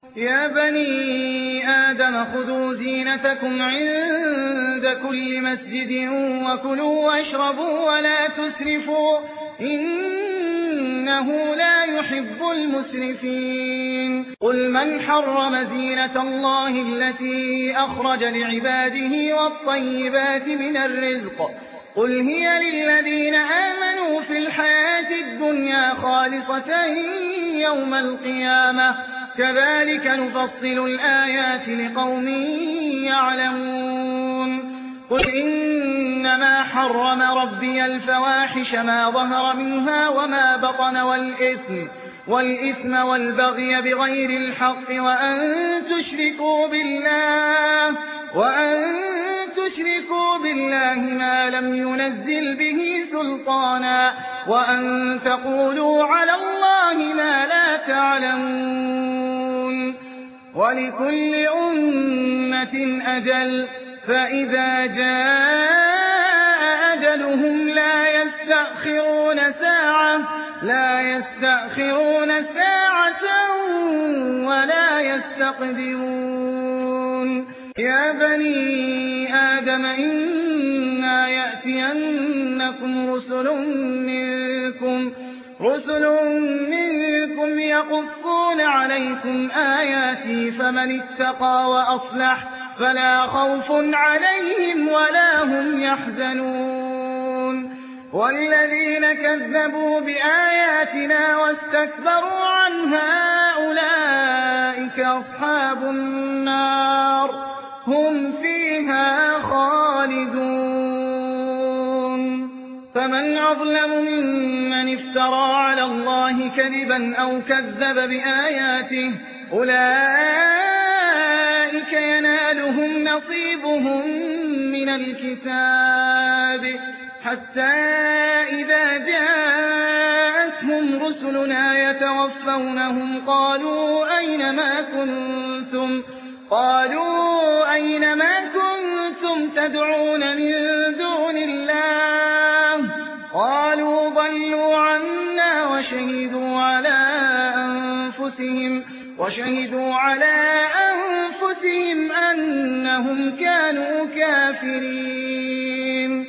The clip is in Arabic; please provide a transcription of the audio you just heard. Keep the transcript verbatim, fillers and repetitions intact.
يا بني آدم خذوا زينتكم عند كل مسجد وكلوا واشربوا ولا تسرفوا إنه لا يحب المسرفين قل من حرم زينة الله التي أخرج لعباده والطيبات من الرزق قل هي للذين آمنوا في الحياة الدنيا خالصة يوم القيامة كذلك نفصل الآيات لقوم يعلمون قل إنما حرم ربي الفواحش ما ظهر منها وما بطن والإثم والإثم والبغي بغير الحق وأن تشركوا بالله وأن تشركوا بالله ما لم ينزل به سلطانا وأن تقولوا على الله ما لا تعلمون ولكل أمة أجل فإذا جاء أجلهم لا يستأخرون ساعة لا يستأخرون ساعة ولا يستقدمون يا بني آدم إنا يأتينكم رسل منكم رسل منكم يقصون عليكم آياتي فمن اتقى وأصلح فلا خوف عليهم ولا هم يحزنون والذين كذبوا بآياتنا واستكبروا عنها أولئك أصحاب النار هم فيها خالدون فمن أظلم ممن افترى على الله كذبا أو كذب بآياته أولئك ينالهم نصيبهم من الكتاب حتى إذا جاءتهم رسلنا يتوفونهم قالوا أين ما كنتم قالوا أين ما كنتم تدعون من دون الله قالوا ضلوا عنا وشهدوا على أنفسهم وشهدوا على أنفسهم أنهم كانوا كافرين